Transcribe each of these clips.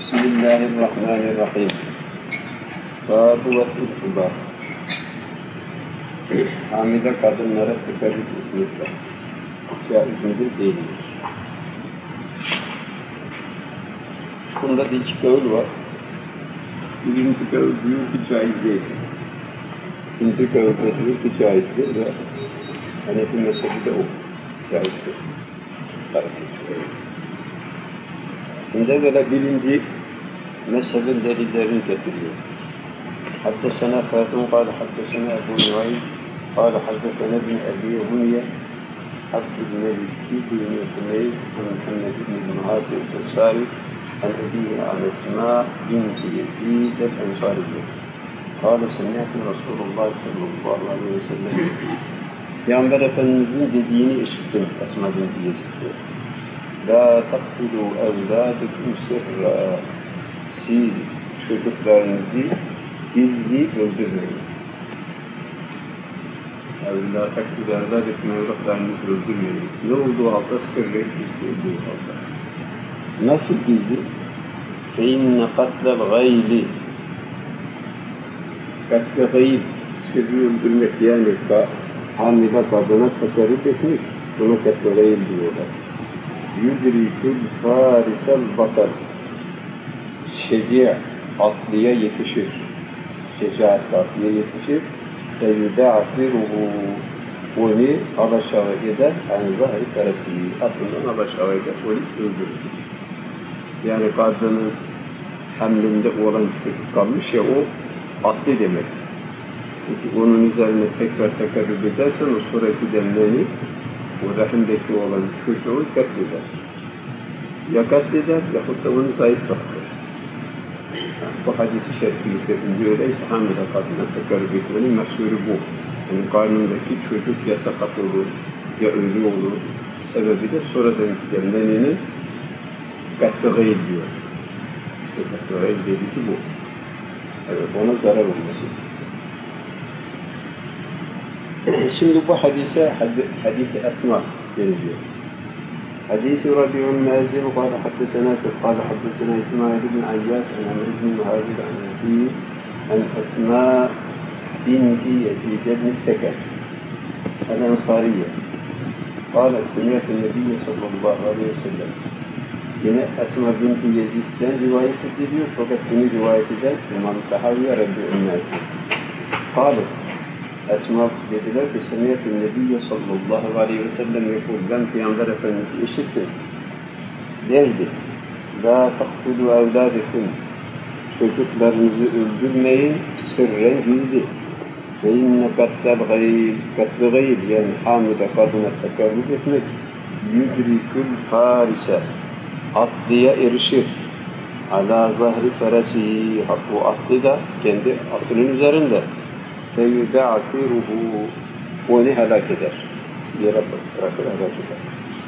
Bismillahirrahmanirrahim. Babu ve ittiba. Hamile kadınlara tekerrük etmekle caiz midir, değil midir? Bunda da iki kavul var. Birinci kavul diyor ki caiz değil. İkinci kavul diyor ki caizdir ve Hanefi mezhebi de o caizdir. Şimdi böyle birinci mezhebin delillerini getiriyor. Haddesena Fatun قال حدثنا أبو نعيم قال حدثنا ابن أبي غنية عبد الملك بن حميد عن محمد بن معاذ الأنصاري عن أبيه عن أسماء بنت يزيد الأنصارية قال سمعت رسول الله صلى الله عليه وسلم Peygamber Efendimiz'in dediğini işittim Esma binti Yezid'de. La taktulu evlâdüküm sirra. Siz çocuklarınızı gizli öldürmeyiniz. La taktulu evlâdüküm evlatlarınızı öldürmeyiniz. Ne olduğu halde sırrı gizli olduğu halde. Nasıl gizli? فَاِنَّ قَتْلَ الْغَيْلِ Katl-ı gayb, sırrı öldürmek yani hamile kadına tekerrük etmiş. Buna katl-ı gayb diyorlar. Yudrikül farisel batar. Şeci' atlıya yetişir. Şecaatli atlıya yetişir. Feyudâfiruhu. Onu alaşağı eder. Yani zahri karasiyi. Atlından alaşağı eder. Onu öldürür. Yani kadının hamlinde olan çocuk kalmış ya o atlı demek. Çünkü onun üzerine tekrar tekerrür edersen o sonraki demlerini o rahimdeki olan çocuğu katleder. Ya katleder yahut da onu zayıf bırakır. Yani bu hadisi şerifli yüklediğinde öyleyse hamile kadına tekerrür etmenin mahsuru bu. Yani karnındaki çocuk ya sakat olur ya ölü olur. Sebebi de sonradan demleninin katl-ı gayb diyor. İşte katl-ı gayb dediği bu. Evet, ona zarar olması. Şimdi bu hadise Esma deniliyor. Hadisi Rabi'un Nazil قال حدثنا إسماعيل بن عياش عن عمرو بن مهاجر عن أبيه عن أسماء بنت يزيد بن السكن الأنصارية قالت سمعت النبي صلى الله عليه وسلم yine Esma binti Yezid'den rivayet ediliyor fakat bunu rivayet eden İmam Tahaviye Rabbi'un Nazil. قالت Esma dediler ki Semiyet-i Nebiyye sallallahu aleyhi ve sellem yekul ben Peygamber Efendimiz'i işittim. Derdi. La taktulu evlâdeküm. Çocuklarınızı öldürmeyin sırren gizli. Ve inne katl-ı gayb yani hamile kadına tekerrük etmek yudrikül farise. Atlıya erişir. Ala zahri feresi. Bu atlı da kendi atının üzerinde. فَيُدَعْفِرُهُ onu helak eder. Yere bırakır, helak eder.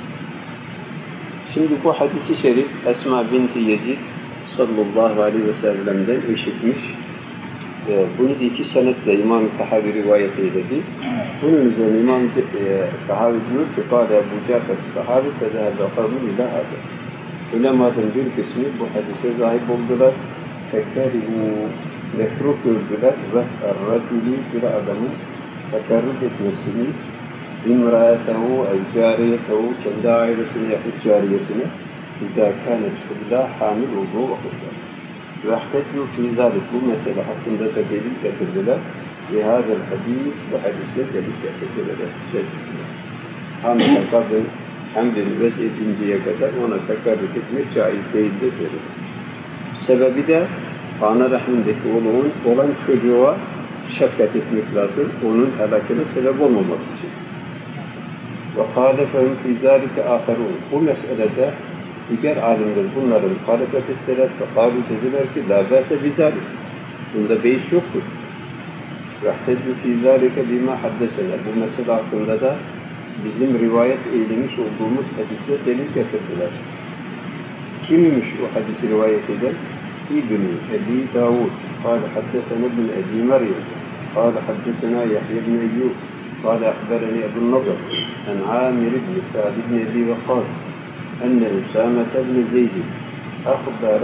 Şimdi bu hadis-i şerif Esma binti Yezid sallallahu aleyhi ve sellem'den işitmiş. Bunu iki senetle İmam Tahavi rivayet eyledi. Bunun üzerine İmam Tahavi diyor ki قال Ebu Cafer Tahavi فَذَهَبَ قَوْمُ اِلَى هَذَا Ulemadın bir kısmı bu hadise zahip oldular. فَكَرِهُ mekruh gördüler ve er-raculi bir adamın tekerrük etmesini imra'atehu ev-cariyetehu kendi ailesine yahut cariyesine idâ kânet hüllâ hamil olduğu vakitte. Ve ahdetlu fî zâlik bu mesele hakkında da delil getirdiler. Lihâzel hadîs bu hadisle delil getirdiler. Hamile kadın hamlini vez edinceye kadar ona tekerrük etmek caiz değildir dedi. Sebebi de ana rahmindeki olan çocuğa şefkat etmek lazım, onun helakine sebep olmamak için. وَقَالَفَهُمْ فِي ذَٰلِكَ آخَرُونَ Bu meselede diğer alimler bunların muhalefet ettiler ve dediler ki لَا بَاسَ بِذَٰلِكَ Bunda beis yoktur. وَاحْتَجُّ فِي ذَٰلِكَ بِمَا حَدَّسَنَا Bu mesele hakkında da bizim rivayet eylemiş olduğumuz hadisle delil getirdiler. Kimmiş o hadisi rivayet eden? ابن أبي داود قال حدثنا ابن أبي مريم قال حدثنا يحيى بن أيوب قال أخبرني أبو النضر عن عامر بن سعد بن أبي وقاص أن أسامة بن زيد أخبر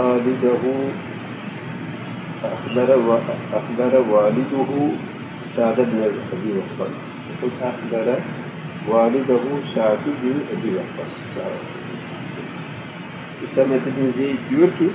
والده سعد بن أبي وقاص. أخبر والده سعد بن أبي وقاص. Üsame bin Zeyd diyor ki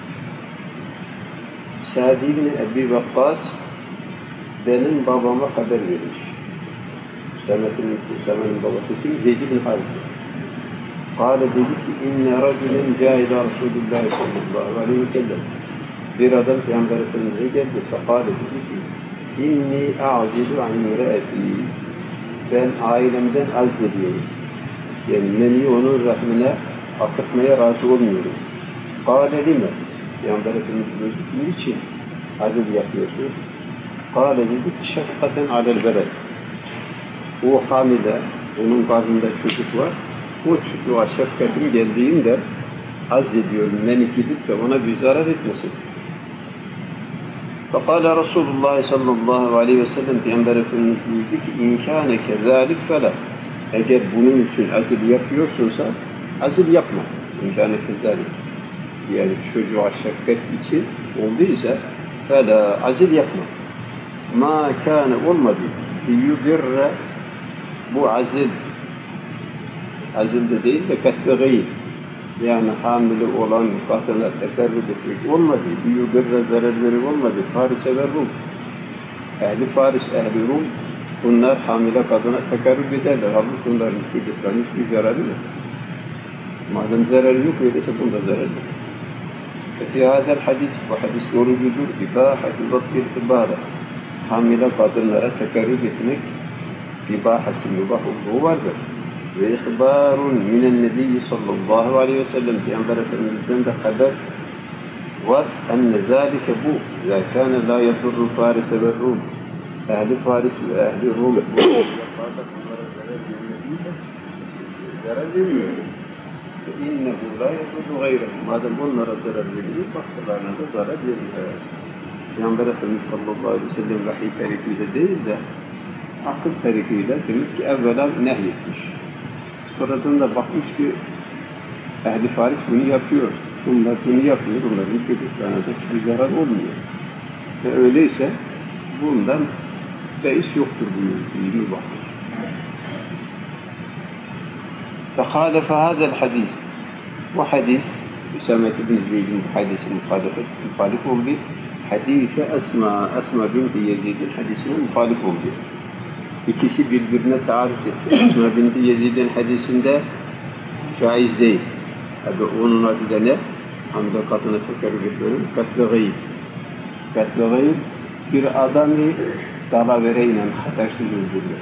Sa'd bin Ebi Vakkas benim babama haber vermiş. Üsame'nin babası kim? Zeyd bin Harise. Kâle dedi ki inne racülen câile Resulullah sallallahu aleyhi ve sellem. Bir adam Peygamber Efendimiz'e geldi. Fekâle dedi ki inni a'zilu an imre'eti. Ben ailemden azlediyorum. Yani beni onun rahmine akıtmaya razı olmuyorum. Kâle lime. Peygamber Efendimiz niçin azil yapıyorsun? Kâle dedi ki şefkaten alel veled. O hamile, onun karnında çocuk var. O çocuğa şefkatim geldiğinde azlediyorum, beni gidip de ona bir zarar etmesin. Fekâle Resulullah sallallahu aleyhi ve sellem Peygamber Efendimiz buyurdu ki İmkâne kezâlik felâ. Eğer bunun için azil yapıyorsunsa azil yapma. İmkâne kezâlik. Yani çocuğa şefkat için olduysa felâ azil yapma. Mâ kâne olmadı. Yudirre bu azil de değil de katbeği. Yani hamile olan kadına tekerrür etmek olmadı. Yudirre zararları olmadı. Faris'e ve Rum. Ehli Faris, ehli Rum bunlar hamile kadına tekerrür ederler. Halbuki onların çocuklarının hiçbir zararı yok. Madem zararı yok, öyleyse bunda zarar yok. Fi hadel hadis, bu hadis doğrucudur. İbâhati vatfil ibâre. Hamile kadınlara tekerrür etmek ibâhası mübah olduğu vardır. Ve ihbârun minen nebiyyi sallallahu aleyhi ve sellem Peygamber Efendimiz'den de haber var. Enne zâlike bu. İzâ kâne lâ yedurru Faris'e ve Rum. Ehli Faris ve ehli Rum. Bu zarar vermiyor. İnnehu lâ yedurru gayrehu. Madem onlara zarar veriyor, başkalarına da zarar vermiyor. Peygamber Efendimiz sallallahu aleyhi ve sellem vahiy tarikiyle değil de akıl tarikiyle demek ki evvela nehyetmiş. Sonradan da bakmış ki Ehli Faris bunu yapıyor. Bunlar bunu yapıyor. Bunların çocuklarına da hiçbir zarar olmuyor. Ve öyleyse bundan beis yoktur buyurduğunu bakmış. فَخَالَفَ هَذَا الْحَدِيثِ Bu hadis Üsame bin Zeyd'in bu hadisi muhalif oldu. Hadise Esma binti Yezid'in hadisine muhalif oldu. İkisi birbirine taarruz etti. Esma binti Yezid'in hadisinde caiz değil. Tabi onun adı da ne? Hamile kadına tekerrür ediyorum. Katlı gayb bir adamı dalavereyle habersiz öldürüyor.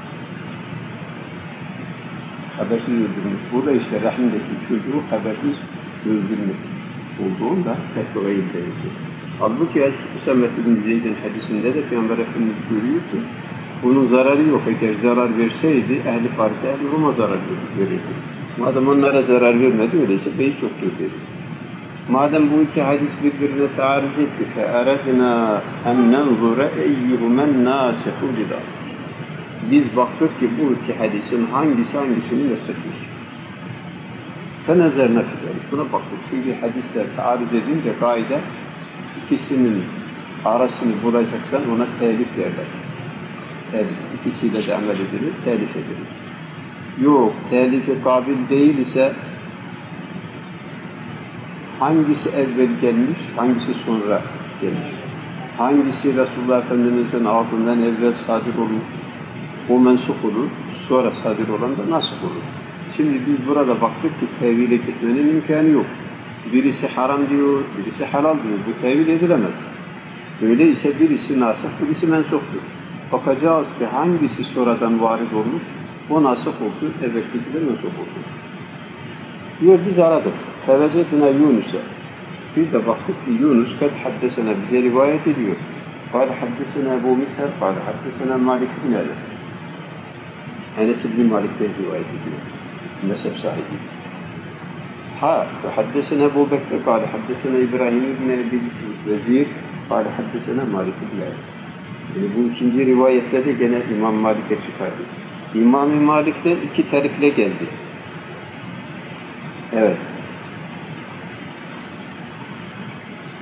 Habersiz öldürmüş. Burada işte rahimdeki çocuğu habersiz öldürmüş olduğunda katlı gayb denir. Halbuki Üsame bin Zeyd'in hadisinde de Peygamber Efendimiz görüyor ki bunun zararı yok. Eğer zarar verseydi Ehli Faris'e, Ehli Rum'a zarar verirdi. Madem onlara zarar vermedi, öyleyse beyi çoktur dedi. Madem bu iki hadis birbirine taarruz etti, فَاَرَدْنَا اَنْ نَنْظُرَ اَيُّهُمَ النَّاسِحُ لِذَا Biz baktık ki bu iki hadisin hangisini nesretmiş. فَنَزَرْنَا فِذَلِكَ Buna baktık. Çünkü hadisler taarruz edince kaide ikisinin arasını bulacaksan ona telif derler. İkisiyle de amel edilir, telif edilir. Yok, telife kabil değil ise hangisi evvel gelmiş, hangisi sonra gelmiş? Hangisi Resulullah Efendimiz'in ağzından evvel sadir olur, o mensup olur, sonra sadir olan da nasip olur. Şimdi biz burada baktık ki tevhile gitmenin imkanı yok. Birisi haram diyor, birisi halal diyor. Bu tevhil edilemez. Öyleyse birisi nasip, birisi mensuptur. Bakacağız ki hangisi sonradan varid olmuş, o nasip olsun, evvelkisi de mensup olsun. Diyor biz aradık. Fevecetine Yunus'a. Bir de baktık ki Yunus kad haddesene bize rivayet ediyor. Kâle haddesene Ebu Misher, kâle haddesene Malik bin Enes. Enes ibn Malik'ten rivayet ediyor. Mezhep sahibi. وحدثنا أبو بكر قال حدثنا إبراهيم بن أبي الوزير قال حدثنا مالك بن أنس. Yani bu ikinci rivayette de gene İmam Malik'e çıkardı. İmam-ı Malik'ten iki tarifle geldi. Evet.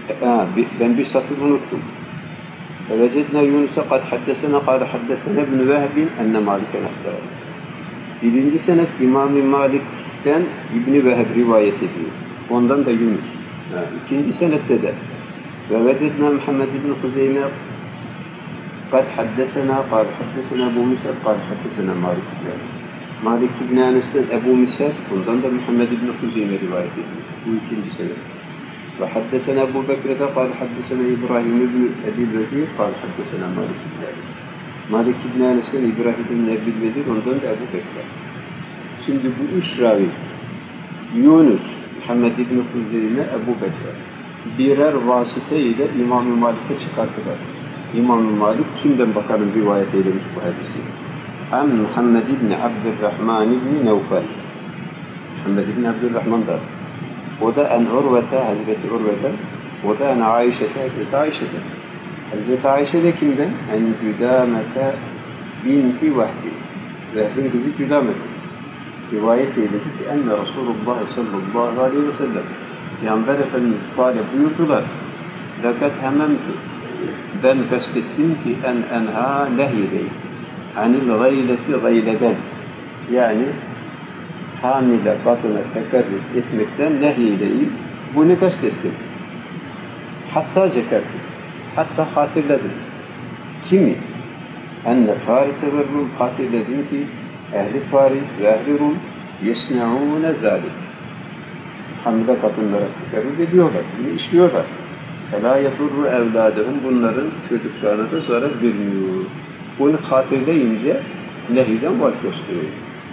Ben bir satır unuttum. فَوَجَدْنَا يُونُسَ قَدْ حَدَّسَنَا قَالَ حَدَّسَنَا ابْنُ وَهْبٍ اَنَّ مَالِكًا اَخْبَرَهُ. Birinci senet İmam-ı Malik'ten İbn-i Vehb rivayet ediyor. Ondan da Yunus. İkinci senette de وَوَجَدْنَا مُحَمَّدْ بْنُ خُزَيْمَ قَدْ حَدَّسَنَا قَالَ حَدَّسَنَا أَبُو مِسْعَدْ قَالَ حَدَّسَنَا مَالِكُ. Malik İbn Enes'ten Ebu Mis'ad, bundan da Muhammed İbn Huzeyme rivayet ediyor. Bu ikinci senet. Ve haddesena Ebu Bekir'de kâle haddesena İbrahim İbn Ebil Vezir kâle haddesena Malik İbn Enes. Malik İbn Enes'ten İbrahim İbn Ebil Vezir, ondan da Ebu Bekir. Şimdi bu üç ravi, Yunus, Muhammed İbn Huzeyme, Ebu Bekir, birer vasıta ile İmam-ı Malik'e çıkarttılar. İmam-ı Malik kimden bakalım rivayet eylemiş bu hadisi? Am Muhammed İbn Abdurrahman İbn Nevfel. Muhammed İbn Abdurrahman da. O da en Urvete, Hazreti Urvete. O da en Aişe'te, Hazreti Aişe'te. Hazreti Aişe de kimden? En Cüdamete binti Vahbi. Vehbin kızı Cüdamete. Rivayet eyledi ki enne Resulullah sallallahu aleyhi ve sellem Peygamber Efendimiz kâle buyurdular. Fakat hememtu. Ben kastettim ki enha nehyedeyim. Anil gayleti gayleden, yani hamile kadına tekerrür etmekten nehyedeyim. Bunu kastettim. Hatta zekertim. Hatta hatırladım. Kimi? Enne Faris'e ve Rum, hatırladım ki ehli Faris ve ehli Rum yesne'ûne zâlik. Hamile kadınlara tekerrür ediyorlar. Bunu işliyorlar. فَلَا يَضُرُّ evladının, bunların çocuklarına da zarar vermiyor. Bunu hatırlayınca nehiden vazgeçtiriyor.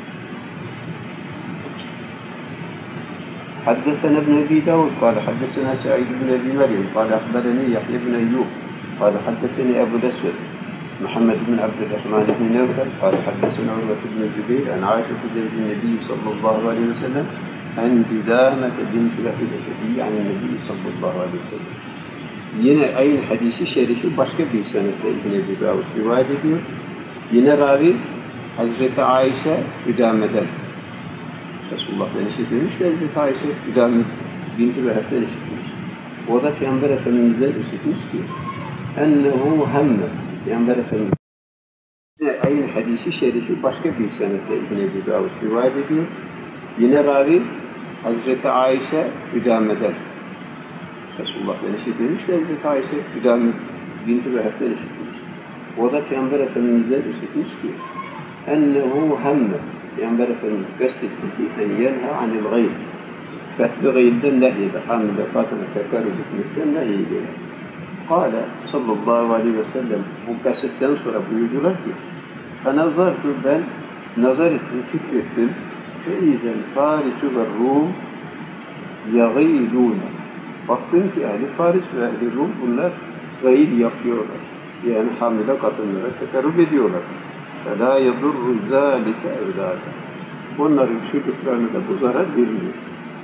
حدثنا ابن أبي داود قال حدثنا سعيد بن أبي مريم قال أخبرني يحيى بن أيوب قال حدثني أبو الأسود محمد بن عبد الرحمن بن نوفل قال حدثنا عروة بن الزبير عن عائشة زوج النبي صلى الله عليه وسلم عن جذامة بنت وهب الأسدي عن النبي صلى الله عليه وسلم. Yine aynı hadisi şerifi başka bir senetle İbn Ebi Davud rivayet ediyor. Yine ravi Hazreti Ayşe Üdame'den. Resulullah'dan işitilmiş de Hazreti Ayşe Üdame binti Veheb'den işitilmiş. O da Peygamber Efendimiz'den işitmiş ki ennehu hemme. Peygamber Efendimiz yine aynı hadisi şerifi başka bir senetle İbn Ebi Davud rivayet ediyor. Yine ravi Hazreti Ayşe Üdame'den. Resulullah'dan işitilmiş de Hazreti Ayşe Üdame binti Veheb'den işitilmiş. O da Peygamber Efendimiz'den işitmiş ki ennehu hemme. Peygamber Efendimiz kastetmiş ki en yenha anil gayb. Fethli gaybden nehyede. Hamile kadına tekerrür etmekten nehyede. Kâle sallallahu aleyhi ve sellem bu kasetten sonra buyurdular ki fenazartu, ben nazar ettim, fikrettim. Feizen Farisu ve Rum yagîdûne. Baktım ki ehli Faris ve ehli Rum bunlar gayb yapıyorlar. Yani hamile kadınlara tekerrür ediyorlar. فَلَا يَضُرُّ ذَٰلِكَ اَوْلَادًا. Onların çocuklarına da bu zarar vermiyor.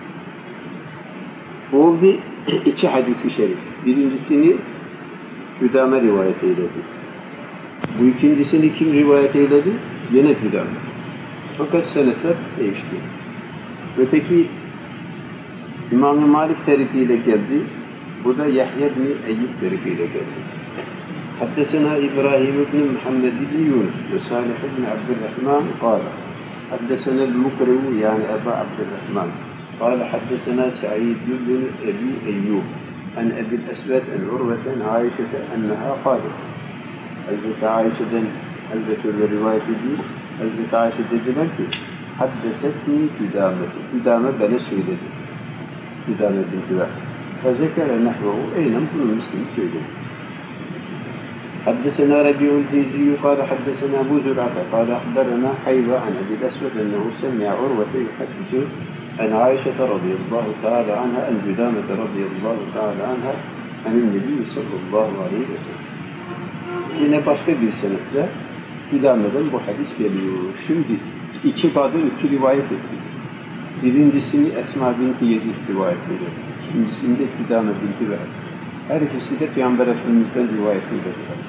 Bu oldu iki hadisi şerif. Birincisini Hüdame rivayet eyledi. Bu ikincisini kim rivayet eyledi? Yine Hüdame. Fakat senetler değişti. Öteki İmam-ı Malik tarifiyle geldi. Bu da Yahya bin Eyyub tarifiyle geldi. حدثنا إبراهيم بن محمد بن يونس وصالح بن عبد الرحمن قال حدثنا المقرئ يعني أبا عبد الرحمن قال حدثنا سعيد بن أبي أيوب عن أبي الأسود عن عروة عن عائشة أنها قالت حضرت عائشة حضرت الرواية دي حضرت عائشة دلالتي حدثتني قدامة بلا سيدة قدامة بنت واحد فذكر نحوه أين نقول مسلم سيدة. حدثنا ربيع الجيزي قال حدثنا أبو زرعة قال أخبرنا حيوة عن أبي الأسود أنه سمع عروة يحدث عن عائشة رضي الله تعالى عنها عن جذامة رضي الله تعالى عنها عن النبي صلى الله عليه وسلم. Yine başka bir senetle Güdame'den bu hadis geliyor. Şimdi iki kadın iki rivayet etti. Birincisini Esma binti Yezid rivayet ediyor. İkincisini de Güdame binti Vehb. Her ikisi de Peygamber Efendimiz'den rivayet ediyorlar.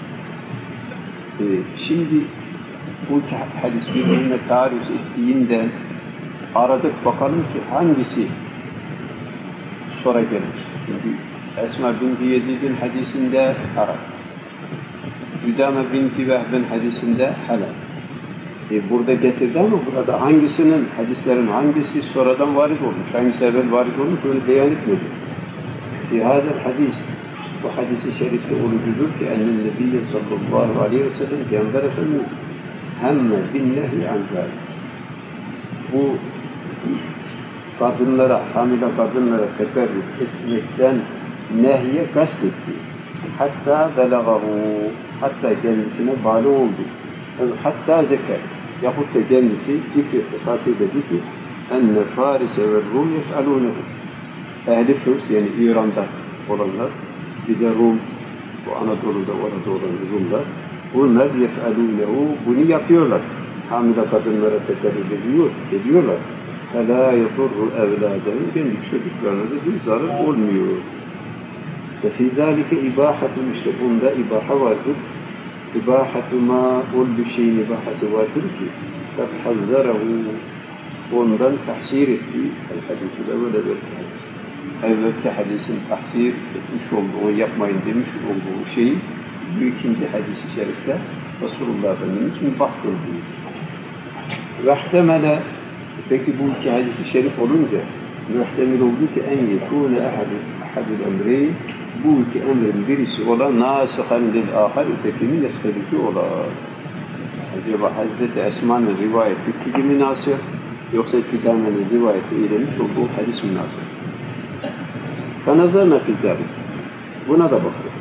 Şimdi bu hadis birbirine tarif ettiğinden aradık bakalım ki hangisi sonra gelmiş. Çünkü Esma binti Yezid'in hadisinde haram. Üdame binti Vehb'in hadisinde helal. Burada getirdi ama burada hangisinin, hadislerin hangisi sonradan varid olmuş, hangisi evvel varid olmuş, onu beyan etmedi. Hadis hadis, bu hadis-i şerifte olucudur ki ennen Nebiyye sallallahu aleyhi ve sellem Peygamber Efendimiz hemme bin nehi an zâlik. Bu kadınlara, hamile kadınlara teferrüt etmekten nehye kastetti. Hatta belagahu, hatta kendisine bağlı oldu. Hatta zeker, yahut da kendisi zikretti, fatih dedi ki enne Farise ve Rum yef'alûnehu. Ehli Furs, yani İran'da olanlar, bir de Rum, bu Anadolu'da orada olan Rumlar, bunlar yef'alûnehu, bunu yapıyorlar. Hamile kadınlara teferrüt ediyorlar. فَلَا يَضُرُّ اَوْلَادَهُ, kendi çocuklarına da bir zarar olmuyor. وَفِي ذَٰلِكَ اِبَاحَةٌ, işte bunda ibaha vardır. İbâhatu mâ, bir şeyin ibahası vardır ki قَدْ حَذَّرَهُ, ondan tahsir ettiği el-hadîsü evvel hadis. Evvelki hadisin tahsir etmiş olduğu, yapmayın demiş olduğu şeyi bu ikinci hadis-i şerifte Resulullah Efendimiz mübah kıldığı. وَاحْتَمَلَ, peki bu iki hadis-i şerif olunca muhtemel oldu ki en yekûne ahadul emreyn, bu iki emrin birisi olan nâsihan lil-âhar, ötekini neskediki olan. Acaba Hazreti Esma'nın rivayet ettiği mi nasih, yoksa Kidame'nin rivayet eylemiş olduğu hadis mi nasih? فَنَظَرْنَا فِي ذَلِكَ, buna da baktık.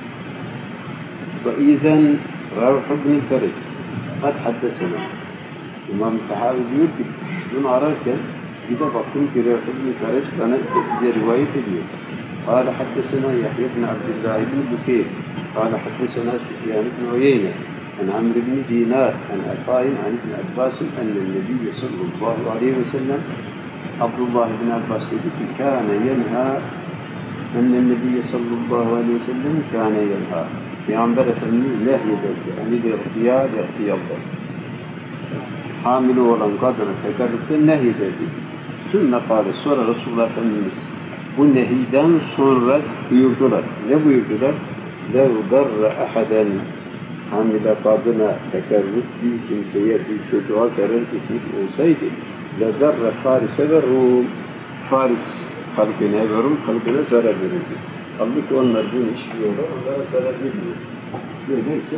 وَاِذَنْ رَوْحُ بْنِ الْفَرَجِ قَدْ حَدَّسَنَا, İmam Tahavi diyor ki, bunu ararken bir de baktım ki Revh ibn Fereç bana bize rivayet ediyor. قال حدثنا يحيى بن عبد الله بن بكير قال حدثنا سفيان بن عيينة عن عمرو بن دينار عن عطاء عن ابن عباس أن النبي صلى الله عليه وسلم, عبد الله بن عباس كان ينهى, أن النبي صلى الله عليه وسلم كان ينهى, Peygamber Efendimiz nehyederdi, yani ihtiyardır. Hamile olan kadına tekerrüpten nehyederdi. Sümme kâle, sonra Resulullah Efendimiz bu nehiden sonra buyurdular. Ne buyurdular? لَوْ ضَرَّ أَحَدًا, hamile kadına tekerrüp bir kimseye, bir çocuğa zarar etmiş olsaydı لَذَرَّ فَارِسَ ve Rum, Faris kalbine ve Rum kalbine zarar verirdi. Halbuki onlar bunu işliyorlar, onlara zarar vermiyor. Böyleyse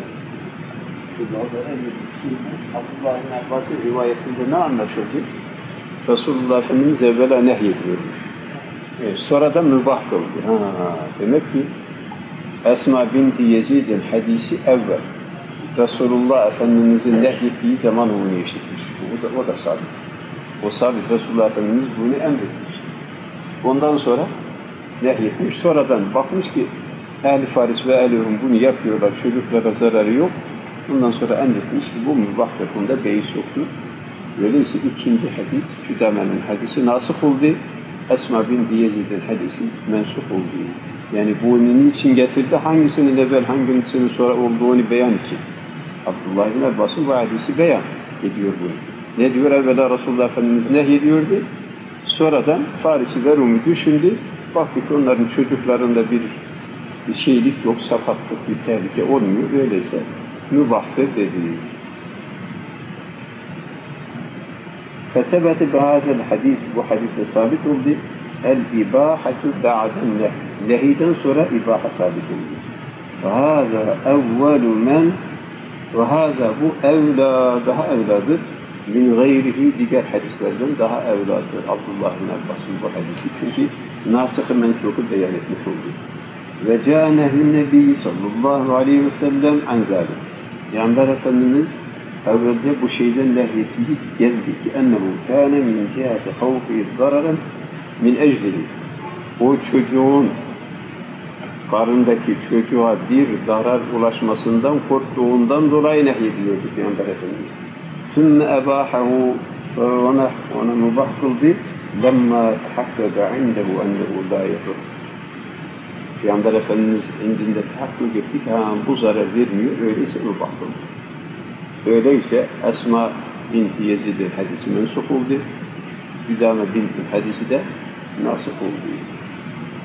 Abdullah bin Abbas'ın rivayetinde ne anlaşıldı? Resulullah Efendimiz evvela nehyediyormuş. Sonradan mübah kıldı. Demek ki Esma binti Yezid'in hadisi evvel Resulullah Efendimiz'in nehyettiği zaman onu işitmiş. O da sabit. O sabit, Resulullah Efendimiz bunu emretmiş. Ondan sonra nehyetmiş. Sonradan bakmış ki Ehl-i Faris ve Ehl-i Rum bunu yapıyorlar. Çocuklara zararı yok. Bundan sonra emretmiş ki bu mübahtır. Bunda beis yoktur. Öyleyse ikinci hadis, Küdame'nin hadisi nasık oldu. Esma binti Yezid'in hadisi mensup oldu. Yani bu niçin getirdi? Hangisinin evvel, hangisinin sonra olduğunu beyan için. Abdullah bin Abbas'ın bu hadisi beyan ediyor bunu. Ne diyor? Evvela Resulullah Efendimiz nehyediyordu. Sonradan Farisi ve Rum'u düşündü. Baktık onların çocuklarında bir şeylik yok, sakatlık, bir tehlike olmuyor. Öyleyse mübahtır dedi. Fesebeti ba'del hadis, bu hadiste sabit oldu. El-ibâhatu ba'den nehy, nehiden sonra ibaha sabit oldu. Vâzâ evvelu men, ve hâzâ bu evlâ, daha evladır. Min gayrihi, diğer hadislerden daha evladır. Abdullah bin Abbas'ın bu hadisi. Çünkü nasık-ı mensuku beyan etmiş oldu. Ve cânehu nebi sallallahu aleyhi ve sellem an zâlik. Peygamber Efendimiz evvelde bu şeyden nehyettiği geldi ki ennehu kâne min cihâti havfi zararen min eclihi. O çocuğun, karındaki çocuğa bir zarar ulaşmasından korktuğundan dolayı nehyediyordu Peygamber Efendimiz. ثُمَّ أَبَاحَهُ, ona mübah kıldı. لَمَّا تَحَقَّقَ عِنْدَهُ أَنَّهُ لَا يَضُرُّ. Peygamber Efendimiz indinde tahakkuk etti ki bu zarar vermiyor, öyleyse mübah kıldı. Öyleyse Esma binti Yezid'in hadisi mensup oldu. Küdame binti hadisi de nasip oldu.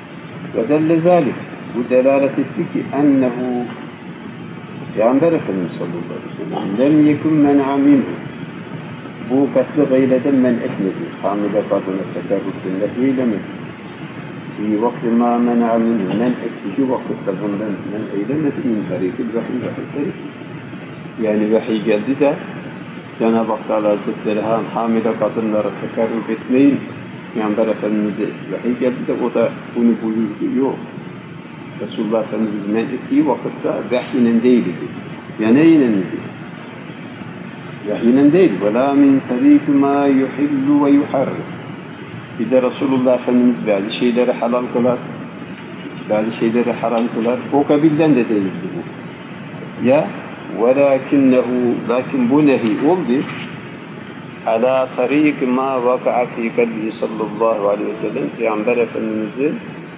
Ve delle zalik. Bu delalet etti ki ennehu Peygamber Efendimiz sallallahu aleyhi ve sellem lem yekun men'a minhu. Bu katlı gayleden men etmedi. Hamile kadına tekerrütün eylemedi. Fi vakti ma men'a minhu. Men ettiği vakitte bundan men eylemedi. Min tarikil vahiy. Yani vahiy geldi de Cenab-ı Hak Teala Hazretleri hamile kadınlara tekerrüt etmeyin. Peygamber Efendimiz'e vahiy geldi de o da bunu buyurdu. Yok. Resulullah Efendimiz men ettiği vakitte vahiyinen değildi. Ya neyle idi? Vahiyinen değil. وَلَا مِنْ تَرِيكُ مَا يُحِلُّ وَيُحَرِّمُ. Bir de Resulullah Efendimiz bazı şeyleri halal kılar, bazı şeyleri haram kılar. O kabilden de değildi bu. Ya وَلَاكِنَّهُ lakin bu nehi oldu. عَلَى طَرِيقِ مَا وَقَعَ فِي قَلْبِهِ sallallahu aleyhi ve sellem Peygamber Efendimiz'in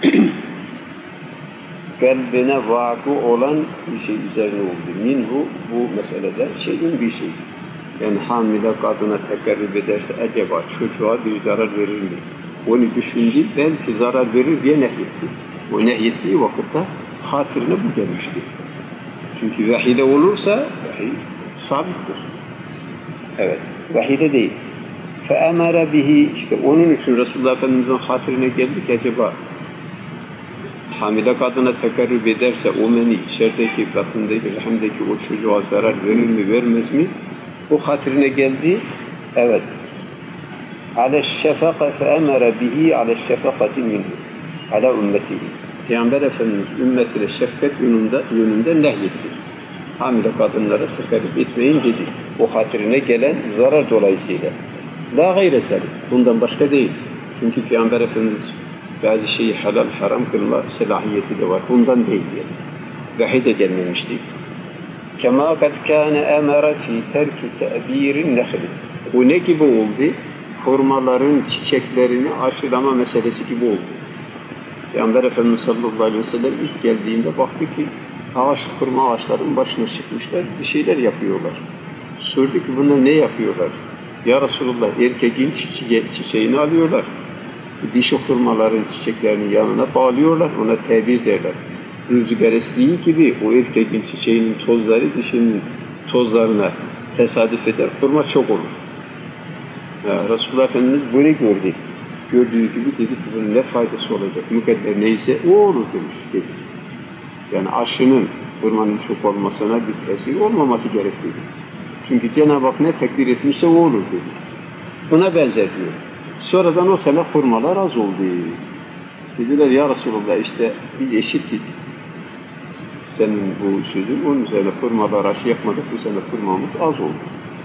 kalbine vakı olan bir şey üzerine oldu. Minhu bu meselede şeyin bir şey. Yani hamile kadına tekerrüp ederse acaba çocuğa bir zarar verir mi? Onu düşündü, belki zarar verir diye nehyetti. O nehyettiği vakitte hatırına bu gelmişti. Çünkü vahide olursa vahiy sabittir. Evet, vahide değil. فَاَمَرَ bihi işte onun için Resulullah Efendimiz'in hatırına geldi ki acaba hamile kadına tekerrüp ederse o meni içerideki kadındaki rahimdeki o çocuğa zarar verir mi vermez mi? O hatırına geldi. Evet. Ale şefaka fe emere bihi ale şefakati minhu. Ale ümmetihi. Peygamber Efendimiz ümmetine şefkat yönünde nehyetti. Hamile kadınlara tekerrüp etmeyin dedi. O hatırına gelen zarar dolayısıyla. La gayre selim. Bundan başka değil. Çünkü Peygamber Efendimiz bazı şeyi halal haram kılma selahiyeti de var. Bundan değil yani. Vahiy de gelmemişti. Kema kad kâne emere fî terki te'bîrin nehli. Bu ne gibi oldu? Hurmaların çiçeklerini aşılama meselesi gibi oldu. Peygamber Efendimiz sallallahu aleyhi ve sellem ilk geldiğinde baktı ki hurma ağaçların başına çıkmışlar, bir şeyler yapıyorlar. Sordu ki bunlar ne yapıyorlar? Ya Resulullah erkeğin çiçeğini alıyorlar. Dişi hurmaların çiçeklerini yanına bağlıyorlar, ona tebir derler. Rüzgar estiği gibi o erkeğin çiçeğinin tozları dişinin tozlarına tesadüf eder, hurma çok olur. Ya, Resulullah Efendimiz böyle gördü. Gördüğü gibi dedi ki bunun ne faydası olacak, mukadder neyse o olur demiş. Dedi. Yani aşının hurmanın çok olmasına bir tesir olmaması gerektiği. Çünkü Cenab-ı Hak ne tekbir etmişse o olur dedi. Buna benzetiyor. Sonradan o sene hurmalar az oldu. Dediler ya Resulullah işte biz eşittik. Senin bu sözün onun üzerine hurmalar aşı yapmadık, bu sene hurmamız az oldu.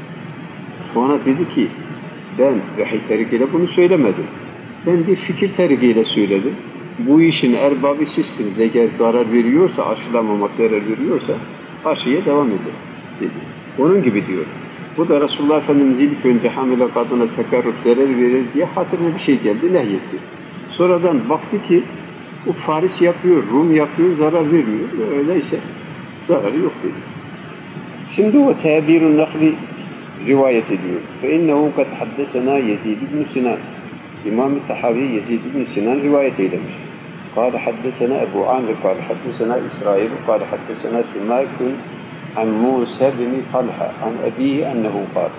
Sonra dedi ki ben vahiy terikiyle bunu söylemedim. Ben bir fikir terikiyle söyledim. Bu işin erbabı sizsiniz. Eğer zarar veriyorsa, aşılamamak zarar veriyorsa aşıya devam edin dedi. Onun gibi diyor. Bu da Resulullah Efendimiz ilk önce hamile kadına tekerrüp zarar verir diye hatırına bir şey geldi, nehyetti. Sonradan baktı ki o Faris yapıyor, Rum yapıyor, zarar vermiyor. Öyleyse zararı yok dedi. Şimdi o tebirun nakli rivayet ediyor. فَاِنَّهُ قَدْ حَدَّسَنَا يَزِيدُ بْنُ سِنَانِ İmam-ı Tahavi Yezid ibn Sinan rivayet eylemiş. قال حدثنا أبو عامر قال حدثنا إسرائيل قال حدثنا سماك عن موسى بن طلحة عن أبيه أنه قال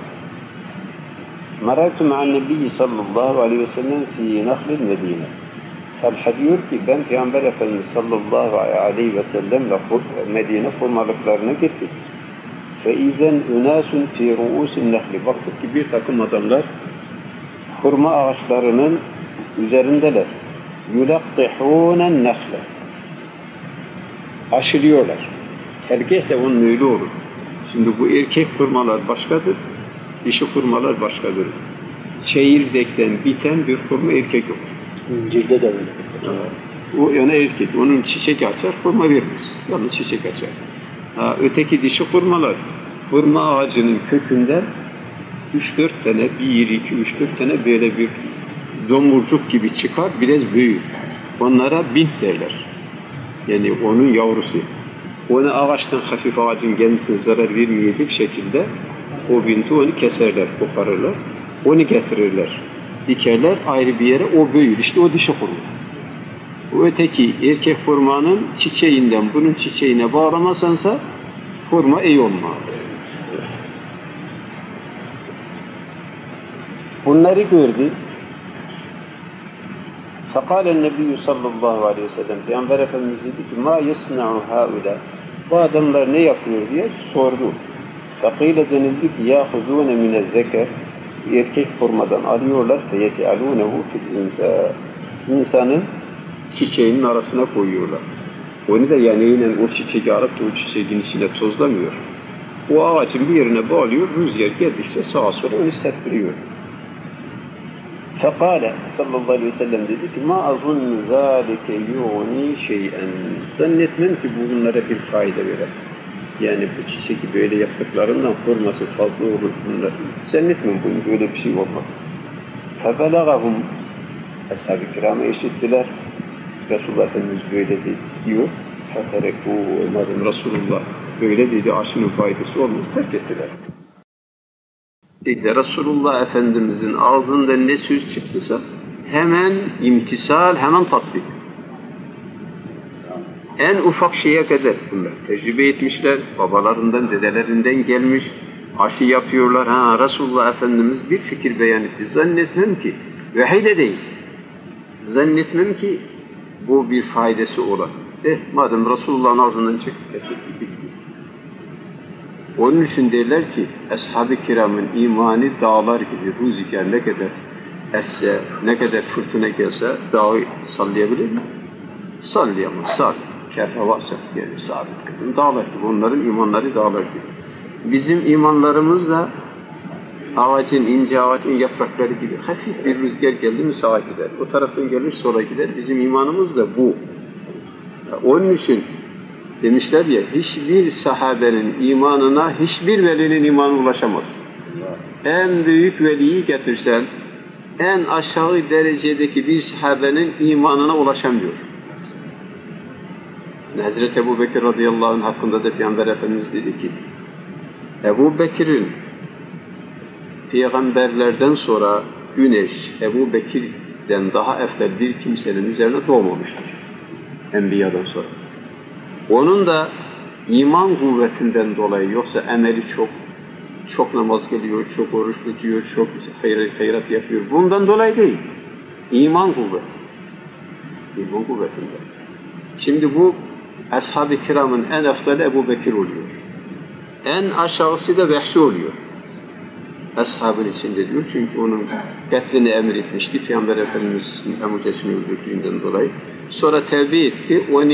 مررت مع النبي صلى الله عليه وسلم في نخل المدينة. Talha diyor ki ben Peygamber Efendimiz sallallahu aleyhi ve sellemle Medine hurmalıklarına gittik. فَاِذَنْ اُنَاسٌ فِي رُؤُسِ النَّخْلِ Baktık ki bir takım adamlar hurma ağaçlarının üzerindeler. يُلَقِّحُونَ النَّخْلَ Aşılıyorlar. Erkek de onun öyle olur. Şimdi bu erkek hurmalar başkadır, dişi hurmalar başkadır. Çeyirdekten biten bir hurma erkek olur. Cilde de öyle. O yana erkek, onun çiçek açar, hurma vermez. Yalnız çiçek açar. Öteki dişi hurmalar, hurma ağacının kökünden 3-4 tane, 1-2-3-4 tane böyle bir domurcuk gibi çıkar, biraz büyür. Onlara bint derler. Yani onun yavrusu. Onu ağaçtan hafif ağacın kendisine zarar vermeyecek şekilde o binti onu keserler, koparırlar. Onu getirirler. Dikerler ayrı bir yere, o büyür. İşte o dişi hurma. Bu öteki erkek hurmanın çiçeğinden bunun çiçeğine bağlamasansa hurma iyi olmaz. Bunları gördü. Fekâlen nebiyyü sallallahu aleyhi ve sellem Peygamber Efendimiz dedi ki mâ yesna'u hâulâ, bu adamlar ne yapıyor diye sordu. Fakîle denildi ki yâhuzûne minezzeker, erkek hurmadan alıyorlar feyec'alûnehu fil insâ, insanın çiçeğinin arasına koyuyorlar. Onu da yanıyla o çiçeği alıp da o çiçeğin içine tozlamıyor. O ağacın bir yerine bağlıyor, rüzgar geldikçe sağa sola onu serpiliyor. Fekâle sallallahu aleyhi ve sellem dedi ki mâ azunnu zâlike yuğni şey'en, zannetmem ki bunlara bir fayda verer. Yani bu çiçeği böyle yaptıklarından hurması fazla olur bunlar. Zannetmem bunun böyle bir şey olmaz. Febelagahum, ashab-ı kiramı eşittiler. Resulullah Efendimiz böyle diyor. Feterekû, madem Resulullah böyle dedi, aşının faydası olmaz, terk ettiler. Dedi, Resulullah Efendimizin ağzından ne söz çıktıysa hemen imtisal, hemen tatbik. En ufak şeye kadar bunlar tecrübe etmişler, babalarından, dedelerinden gelmiş, aşı yapıyorlar. Resulullah Efendimiz bir fikir beyan etti. Zannetmem ki, vahiy de değil, zannetmem ki bu bir faydası olan. Madem Resulullah'ın ağzından çıktı, teşekkür bitti. Onun için derler ki, ashab-ı kiramın imanı dağlar gibi, rüzgar ne kadar esse, ne kadar fırtına gelse dağı sallayabilir mi? Sallayamaz, sabit. Kerfevasat yani sabit. Dağlar gibi, onların imanları dağlar gibi. Bizim imanlarımız da ağacın, ince ağacın yaprakları gibi. Hafif bir rüzgar geldi mi sağa gider. O taraftan gelir sola gider. Bizim imanımız da bu. Onun için demişler ya, hiçbir sahabenin imanına, hiçbir velinin imanı ulaşamaz. En büyük veliyi getirsen, en aşağı derecedeki bir sahabenin imanına ulaşamıyor. Hazreti Ebu Bekir radıyallahu anh hakkında da Peygamber Efendimiz dedi ki, Ebu Bekir'in peygamberlerden sonra güneş Ebu Bekir'den daha evvel bir kimsenin üzerine doğmamıştır. Enbiya'dan sonra. Onun da iman kuvvetinden dolayı, yoksa emeli çok namaz geliyor, çok oruç tutuyor, çok hayrat yapıyor. Bundan dolayı değil. İman kuvveti. İman kuvvetinden. Şimdi bu ashab-ı kiramın en efdali Ebu Bekir oluyor. En aşağısı da Vehşi oluyor. Ashabın içinde diyor, çünkü onun katlini emretmişti Peygamber Efendimiz'in amcasını öldürdüğünden dolayı. Sonra tevbe etti, onu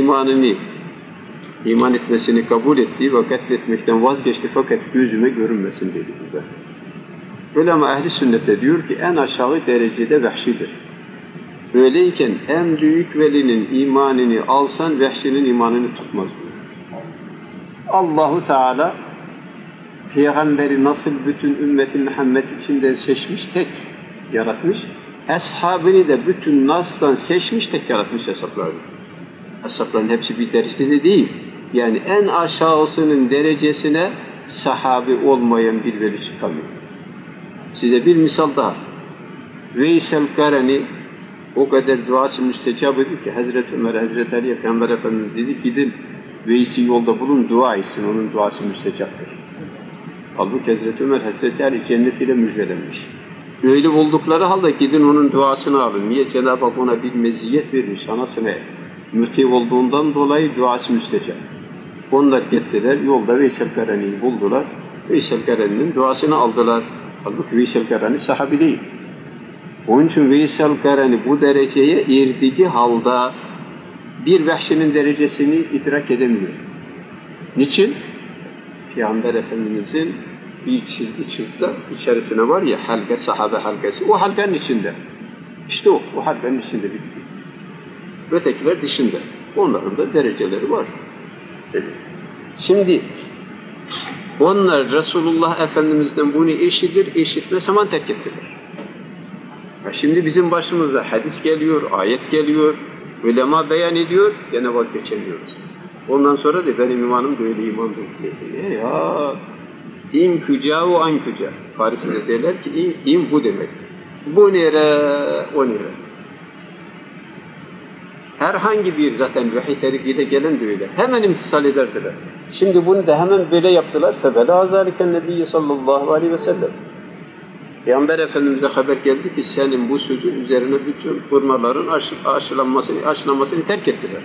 iman etmesini kabul etti ve katletmekten vazgeçti, fakat gözüme görünmesin dedi burada. Böyle ama ehli sünnete diyor ki en aşağı derecede Vehşi'dir. Öyleyken en büyük velinin imanını alsan Vehşi'nin imanını tutmaz diyor. Allahu Teala Peygamberi nasıl bütün ümmeti Muhammed içinden seçmiş, tek yaratmış, ashabını da bütün nas'tan seçmiş, tek yaratmış hesaplarını. Hesapların hepsi bir derecede değil. Yani en aşağısının derecesine sahabi olmayan bir veli çıkamıyor. Size bir misal daha. Veysel Karani o kadar duası müstecab idi ki Hazreti Ömer, Hazreti Ali'ye Peygamber Efendimiz dedi, gidin Veys'i yolda bulun, dua etsin, onun duası müstecaptır. Halbuki Hazreti Ömer, Hazreti Ali cennet ile müjdelenmiş. Öyle oldukları halde gidin onun duasını alın. Niye? Cenab-ı Hak ona bir meziyet vermiş, anasına müti olduğundan dolayı duası müstecap. Onlar gittiler, yolda Veysel Karani'yi buldular. Veysel Karani'nin duasını aldılar. Halbuki Veysel Karani sahabi değil. Onun için Veysel Karani bu dereceye erdiği halde bir Vehşi'nin derecesini idrak edemiyor. Niçin? Peygamber Efendimiz'in bir çizgi çizdi, içerisine var ya halka, sahabe halkası, o halkanın içinde. İşte o halkanın içinde bitti. Ötekiler dışında. Onların da dereceleri var. Şimdi onlar Resulullah Efendimiz'den bunu eşitmez hemen terk ettiler. Şimdi bizim başımızda hadis geliyor, ayet geliyor, ulema beyan ediyor, gene vazgeçemiyoruz. Ondan sonra da benim imanım da öyle iman değil. Ya im kücavu an küca. Paris'te derler ki im bu demek. Bu nere, o nere. Herhangi bir zaten vahiy terikiyle gelen de öyle. Hemen imtisal ederdiler. Şimdi bunu da hemen böyle yaptılar. Febela zâliken nebiyyi sallallahu aleyhi ve sellem. Peygamber Efendimiz'e haber geldi ki senin bu sözün üzerine bütün hurmaların aşılanmasını terk ettiler.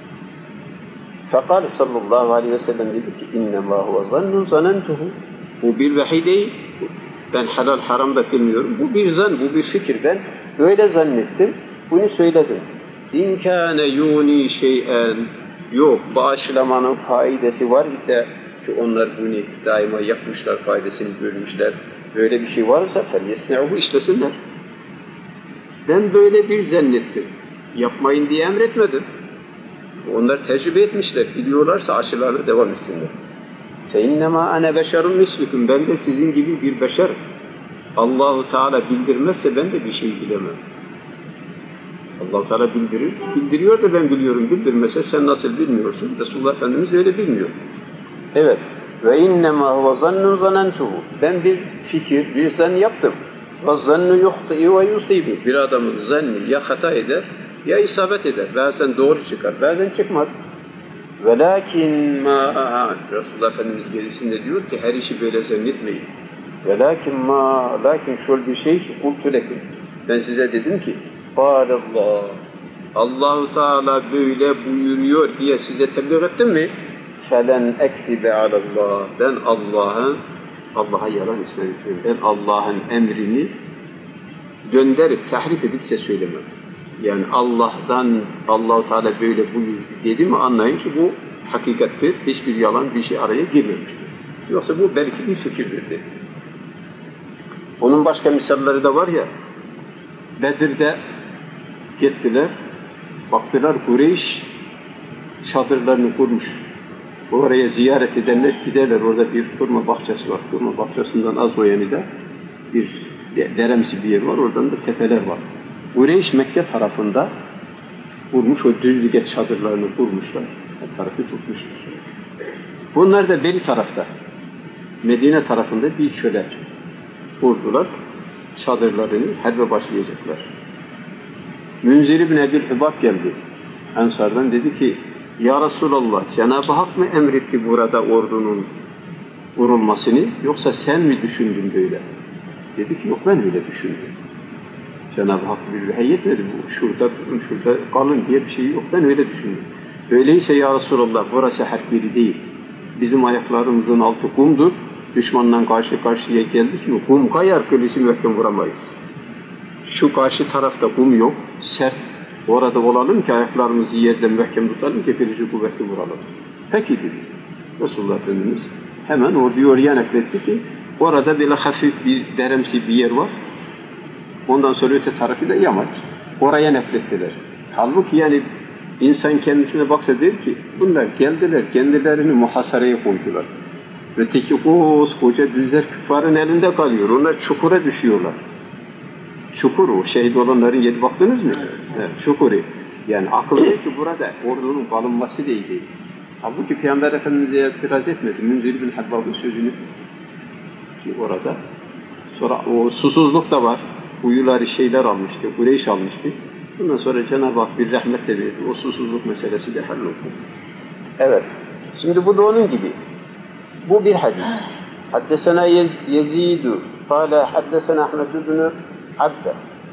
Fekal sallallahu aleyhi ve sellem dedi ki innemâ huve zannun zanentuhu. Bu bir vahiy değil. Ben helal haram da bilmiyorum. Bu bir zan, bu bir fikir. Ben öyle zannettim. Bunu söyledim. İn kâne yûnî şey'en. Yok, bağışlamanın faidesi var ise ki onlar bunu daima yapmışlar, faydasını görmüşler. Böyle bir şey varsa فَلْيَسْنَعُهُ işlesinler. Ben böyle bir zannettim. Yapmayın diye emretmedim. Onlar tecrübe etmişler. Biliyorlarsa aşılarına devam etsinler. فَاِنَّمَا أَنَا بَشَرٌ مِسْلُكُمْ. Ben de sizin gibi bir beşer. Allah-u Teala bildirmezse ben de bir şey bilemem. Allah-u Teala bildirir. Bildiriyor da ben biliyorum. Bildirmezse sen nasıl bilmiyorsun? Resulullah Efendimiz öyle bilmiyor. Evet. Ve innema huve zannun zanentuhu. Ben bir fikir, bir zan yaptım. Ve zannu yuhti'u ve yusibu. Bir adamın zanni ya hata eder ya isabet eder. Bazen doğru çıkar, bazen çıkmaz. Velakin ma Resulullah Efendimiz gerisinde diyor ki her işi böyle zannetmeyin. Lakin şöyle bir şey ki kultu lekum. Ben size dedim ki Kâlallah. Allah-u Teala böyle buyuruyor diye size tebliğ ettim mi? Felen eksibe alallah. Ben Allah'a yalan istemem. Ben Allah'ın emrini gönderip tahrif edip size söylemem. Yani Allah-u Teala böyle buyurdu dedi mi anlayın ki bu hakikattir. Hiçbir yalan bir şey araya girmemiştir. Yoksa bu belki bir fikirdir dedi. Onun başka misalleri de var ya. Bedir'de gittiler, baktılar Kureyş çadırlarını kurmuş. Oraya ziyaret edenler giderler, orada bir hurma bahçesi var. Hurma bahçesinden az o yanında bir deremsi bir yer var, oradan da tepeler var. Kureyş Mekke tarafında kurmuş, o düzlüge çadırlarını kurmuşlar. O tarafı tutmuşlar. Bunlar da beri tarafta, Medine tarafında bir çöle kurdular. Çadırlarını harbe başlayacaklar. Münzir ibn Ebil Hübab geldi. Ensardan dedi ki Ya Resulallah, Cenab-ı Hak mı emretti burada ordunun vurulmasını, yoksa sen mi düşündün böyle? Dedi ki yok, ben öyle düşündüm. Cenab-ı Hak bir vahiy etmedi, bu şurada durun, şurada kalın diye bir şey yok, ben öyle düşündüm. Öyleyse Ya Resulallah, burası harp yeri değil. Bizim ayaklarımızın altı kumdur. Düşmanla karşı karşıya geldik mi kum kayar, kılıcı mühkem vuramayız. Şu karşı tarafta kum yok, sert. Orada olalım ki ayaklarımızı yerden mühkem tutalım ki kılıcı kuvvetli vuralım. Peki dedi. Resulullah Efendimiz hemen orduyu oraya nakletti ki orada böyle hafif bir deremsi bir yer var. Ondan sonra öte tarafı da yamaç. Oraya naklettiler. Halbuki yani insan kendisine baksa der ki bunlar geldiler, kendilerini muhasaraya koydular. Öteki koca düzler küffarın elinde kalıyor. Onlar çukura düşüyorlar. Çukur o. Şehit olanların yedi baktınız mı? Evet, çukuru. Yani akıllı ki burada ordunun kalınması değil. Halbuki Peygamber Efendimiz'e itiraz etmedi. Münzir bin Habbab'ın sözünü ki orada. Sonra o susuzluk da var. Uyuları şeyler almıştı. Kureyş almıştı. Bundan sonra Cenab-ı Hak bir rahmet de verdi. O susuzluk meselesi de halloldu. Evet. Şimdi bu da onun gibi. Bu bir hadis. Haddesena Yezidu. Kale haddesena Ahmet ibn Abde.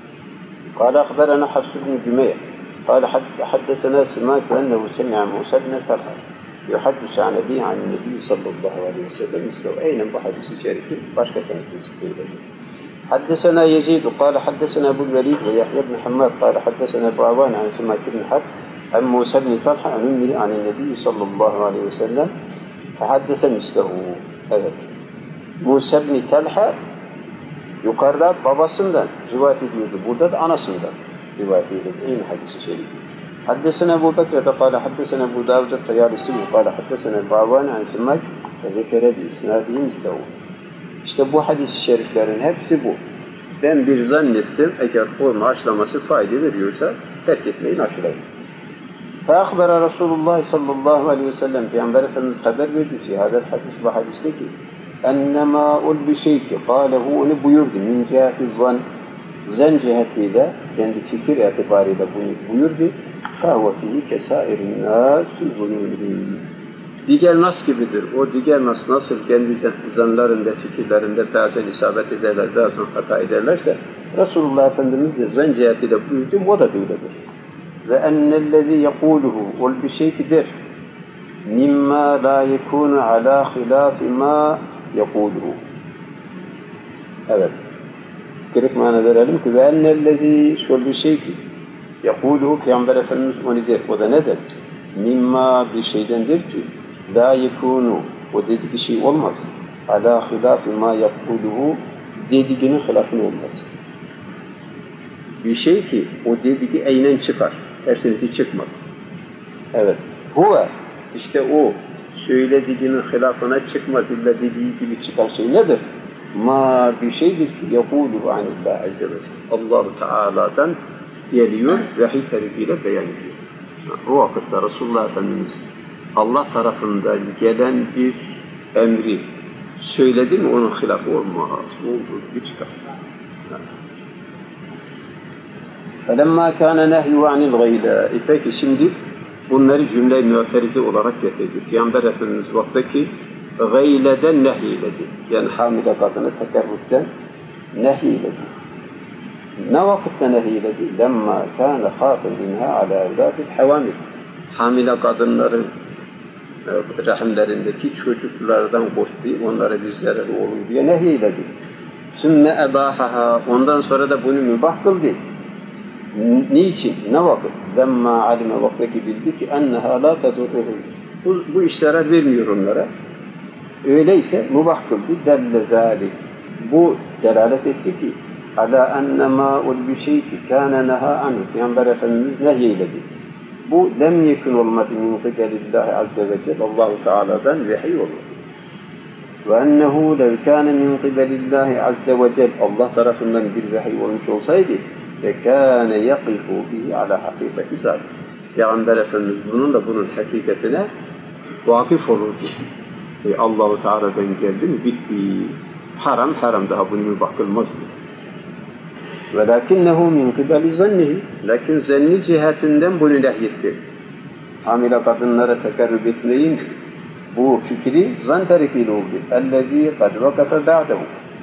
Kale akberana Hafs ibn Cümeyye. Kale haddesena Simak ve ennehu semi'a Musa ibn Talha. Yuhaddüsü an Nebi an Nebi sallallahu aleyhi ve sellem. Aynen bu hadisi şerifi başka senetin sıkıyla. حدثنا يزيد قال حدثنا أبو الوليد ويحيى بن حماد قال حدثنا أبو عوان عن سماك بن حرب عن موسى بن طلحة عن النبي صلى الله عليه وسلم فحدث مثله. Evet. Musa bin Talha yukarıda babasından rivayet ediyordu. Burada da anasından rivayet ediyordu. Aynı hadisi şerif. حدثنا أبو بكر قال حدثنا أبو داود الطيالسي قال حدثنا أبو عوان عن سماك فذكر بإسناده مثله. İşte bu hadis-i şeriflerin hepsi bu. Ben bir zannettim, eğer hurma aşılaması fayda veriyorsa terk etmeyin, aşılayın. فَاَخْبَرَ Resulullah sallallahu aleyhi ve sellem Peygamber Efendimiz haber verdi ki hadis bu hadiste ki اَنَّمَا اُلْ بِشَيْكِ قَالَهُ onu buyurdu. مِنْ جَهَةِ الظَّنِ zan cihetiyle, kendi fikir itibariyle buyurdu. فَهُوَ فِيهِ كَسَائِرِ النَّاسِ الْغُلُولِهِمْ. Diğer nas gibidir. O diğer nas nasıl kendi zanlarında, fikirlerinde bazen isabet ederler, bazen hata ederlerse, Resulullah Efendimiz de zan cihetiyle buyurdu, o da böyledir. Ve ennellezî yekûluhu, ol bir şey ki der, mimma la yekûnu alâ hilâfi mâ yekûluhu. Evet. Kırık mana verelim ki, ve ennellezî, şöyle bir şey ki, yekûluhu, Peygamber Efendimiz onu der, o da nedir? Mimma bir şeydendir ki, la yekûnu, o dediği şey olmaz. Alâ hilâfi mâ yekûluhu, dediğinin hilafını olmaz. Bir şey ki, o dediği aynen çıkar, tersinizi çıkmaz. Evet. Huve, işte o, söylediğinin hilafına çıkmaz, illa dediği gibi çıkan şey nedir? Ma bir şeydir ki, yekûluhu anillâhi azze ve celle. Allah-u Teala'dan geliyor, vahiy tarifiyle beyan ediyor. O vakitte Resulullah Efendimiz Allah tarafından gelen bir emri söyledi mi onun hilafı olmaz. Olduğu gibi çıkar. فَلَمَّا كَانَ نَهْيُ عَنِ الْغَيْلَةِ. Peki şimdi bunları cümle-i müferrize olarak getirdi. Peygamber Efendimiz vaktaki gayleden nehyiledi. Yani hamile kadını tekerrütten nehyiledi. Ne vakitte nehyiledi? لَمَّا كَانَ خَافٍ مِنْهَا عَلَى اَوْلَادِ الْحَوَامِلِ. Hamile kadınların rahimlerindeki çocuklardan korktu, onlara bir zararı olur diye nehyiledi. Sümme ebahaha, ondan sonra da bunu mübah kıldı. Niçin? Ne vakit? Zemma alime vaktaki bildi ki enneha la tedurruhu. Bu işlere vermiyor onlara. Öyleyse mübah kıldı. Delle zalik. Bu delalet etti ki ala ennema ol bir şey ki kâne neha anhu. Peygamber Efendimiz nehyiledi. Bu lem yekun olmadı min kibelillahi azze ve celle. Allah-u Teala'dan vahiy olur. Ve ennehu lev kâne min kibelillahi azze ve celle. Allah tarafından bir vahiy olmuş olsaydı فَكَانَ يَقِفُ بِهِ عَلَى حَقِيقَةِ ذَلِكَ. Peygamber Efendimiz bununla bunun hakikatine vakıf olurdu. Allah-u Teala'dan geldi mi bitti. Haram daha bunu mübah kılmazdı. وَلَكِنَّهُ مِنْ قِبَلِ زَنِّهِ. Lakin zenni cihetinden bunu nehyetti. Hamile kadınlara tekerrüp etmeyin. Bu fikri zan tarifiyle oldu. اَلَّذ۪ي قَدْ وَقَفَ بَعْدَهُ.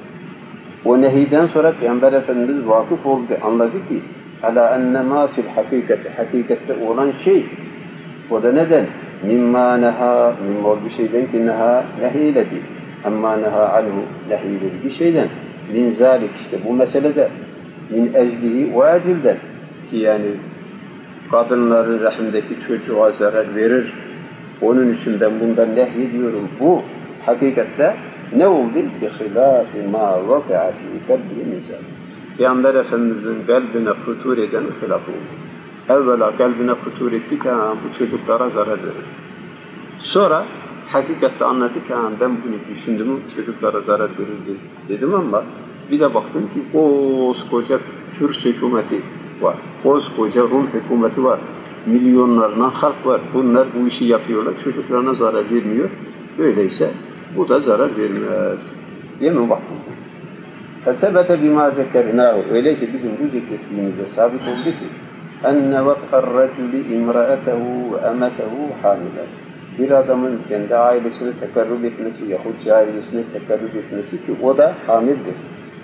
O nehiden sonra Peygamber Efendimiz vakıf oldu, anladı ki ala ennema fil hakikatte olan şey, o da neden? Mimma neha, mimma bir şeyden ki neha nehyiledi, amma neha anhu nehyiledi bir şeyden, min zalik işte bu meselede, min eclihi ve acilden ki yani kadınların rahimdeki çocuğa zarar verir, onun için ben bundan nehyediyorum, bu hakikatte ne oldu? بِخِلَافِ مَا وَقَعَ فِي قَلْبِهِ مِنْ. Peygamber Efendimiz'in kalbine futur eden hilaf oldu. Evvela kalbine futur etti ki bu çocuklara zarar verir. Sonra hakikatte anladı ki ben bunu düşündüm, çocuklara zarar verir dedim ama bir de baktım ki koskoca Türk hükümeti var, koskoca Rum hükümeti var, milyonlarla halk var. Bunlar bu işi yapıyorlar, çocuklarına zarar vermiyor. Böyleyse bu da zarar vermez diye mi baktım? Fesebete bimâ zekernâhu. Öyleyse bizim bu zikrettiğimizde sabit oldu ki enne vak'ar raculi imra'etehu ve emetehu hamilen. Bir adamın kendi ailesine tekerrüp etmesi yahut cariyesine tekerrüp etmesi ki o da hamildir.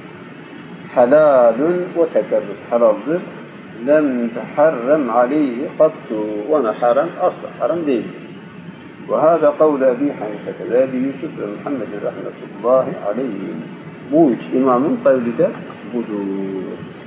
Halalun ve tekerrüp halaldır. Lem teharrem aleyhi kattu. Ona haram, asla haram değildir. وهذا قول أبي حنيفة وأبي يوسف ومحمد رحمة الله عليهم. Bu üç imamın kavli de budur.